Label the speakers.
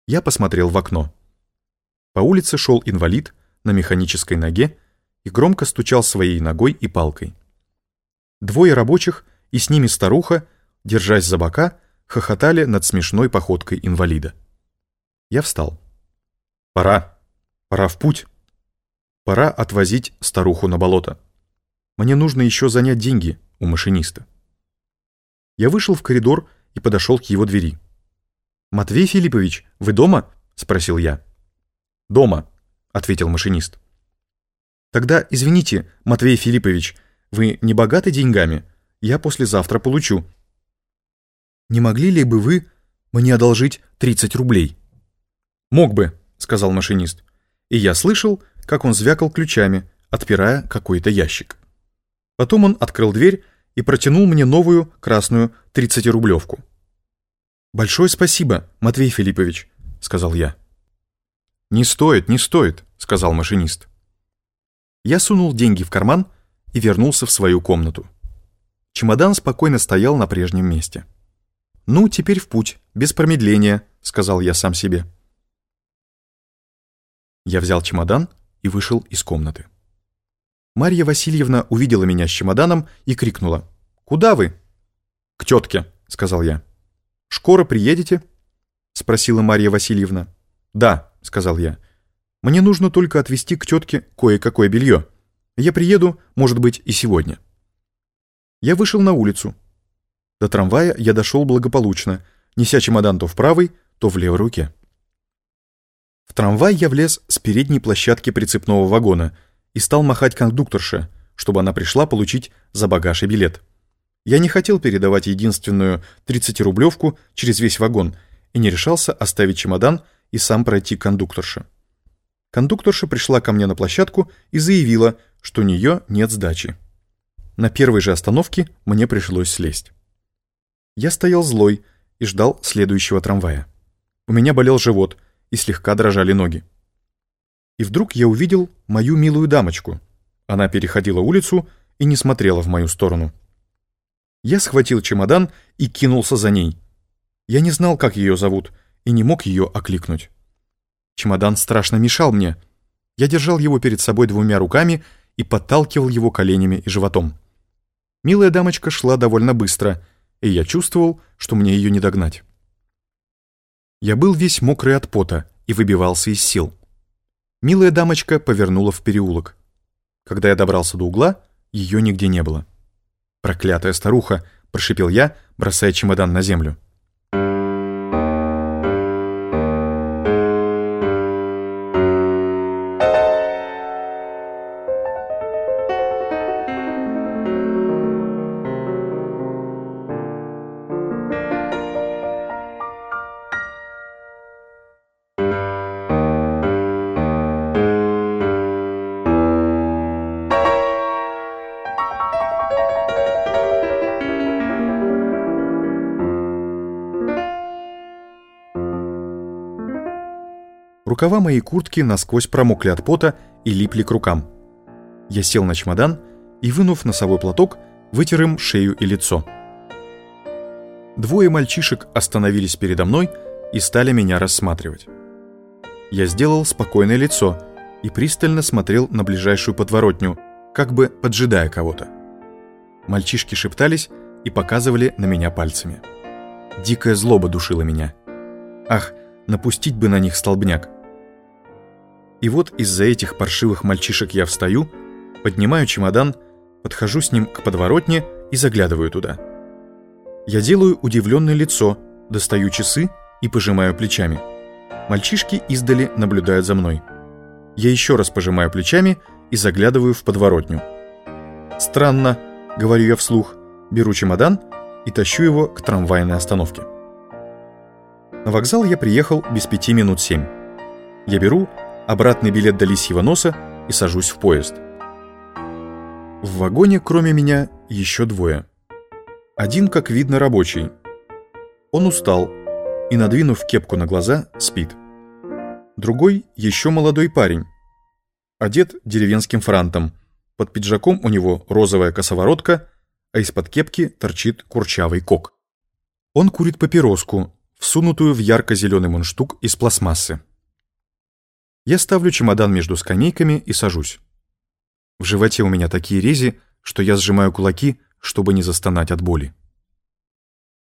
Speaker 1: Я посмотрел в окно. По улице шел инвалид на механической ноге и громко стучал своей ногой и палкой. Двое рабочих и с ними старуха, держась за бока, хохотали над смешной походкой инвалида. Я встал. Пора в путь. Пора отвозить старуху на болото. Мне нужно еще занять деньги у машиниста. Я вышел в коридор и подошел к его двери. «Матвей Филиппович, вы дома?» — спросил я. «Дома», — ответил машинист. «Тогда извините, Матвей Филиппович, вы не богаты деньгами? Я послезавтра получу. Не могли ли бы вы мне одолжить 30 рублей?» «Мог бы», — сказал машинист. И я слышал, как он звякал ключами, отпирая какой-то ящик. Потом он открыл дверь и протянул мне новую красную 30-рублевку. «Большое спасибо, Матвей Филиппович», — сказал я. «Не стоит», — сказал машинист. Я сунул деньги в карман и вернулся в свою комнату. Чемодан спокойно стоял на прежнем месте. «Ну, теперь в путь, без промедления», — сказал я сам себе. Я взял чемодан и вышел из комнаты. Марья Васильевна увидела меня с чемоданом и крикнула: «Куда вы?» «К тетке», — сказал я. «Скоро приедете?» — спросила Марья Васильевна. «Да», — сказал я. «Мне нужно только отвезти к тетке кое-какое белье. Я приеду, может быть, и сегодня». Я вышел на улицу. До трамвая я дошел благополучно, неся чемодан то в правой, то в левой руке. В трамвай я влез с передней площадки прицепного вагона и стал махать кондукторше, чтобы она пришла получить за багаж и билет. Я не хотел передавать единственную 30-рублевку через весь вагон и не решался оставить чемодан и сам пройти к кондукторше. Кондукторша пришла ко мне на площадку и заявила, что у нее нет сдачи. На первой же остановке мне пришлось слезть. Я стоял злой и ждал следующего трамвая. У меня болел живот и слегка дрожали ноги. И вдруг я увидел мою милую дамочку. Она переходила улицу и не смотрела в мою сторону. Я схватил чемодан и кинулся за ней. Я не знал, как ее зовут, и не мог ее окликнуть. Чемодан страшно мешал мне. Я держал его перед собой двумя руками и подталкивал его коленями и животом. Милая дамочка шла довольно быстро, и я чувствовал, что мне ее не догнать. Я был весь мокрый от пота и выбивался из сил. Милая дамочка повернула в переулок. Когда я добрался до угла, ее нигде не было. «Проклятая старуха!» — прошипел я, бросая чемодан на землю. Рукава моей куртки насквозь промокли от пота и липли к рукам. Я сел на чемодан и, вынув носовой платок, вытер им шею и лицо. Двое мальчишек остановились передо мной и стали меня рассматривать. Я сделал спокойное лицо и пристально смотрел на ближайшую подворотню, как бы поджидая кого-то. Мальчишки шептались и показывали на меня пальцами. Дикая злоба душила меня. Ах, напустить бы на них столбняк. И вот из-за этих паршивых мальчишек я встаю, поднимаю чемодан, подхожу с ним к подворотне и заглядываю туда. Я делаю удивленное лицо, достаю часы и пожимаю плечами. Мальчишки издали наблюдают за мной. Я еще раз пожимаю плечами и заглядываю в подворотню. «Странно», — говорю я вслух, беру чемодан и тащу его к трамвайной остановке. На вокзал я приехал без 5 минут 7. Я беру обратный билет до Лисьего носа и сажусь в поезд. В вагоне, кроме меня, еще двое. Один, как видно, рабочий. Он устал и, надвинув кепку на глаза, спит. Другой еще молодой парень. Одет деревенским франтом. Под пиджаком у него розовая косоворотка, а из-под кепки торчит курчавый кок. Он курит папироску, всунутую в ярко-зеленый мундштук из пластмассы. Я ставлю чемодан между скамейками и сажусь. В животе у меня такие рези, что я сжимаю кулаки, чтобы не застонать от боли.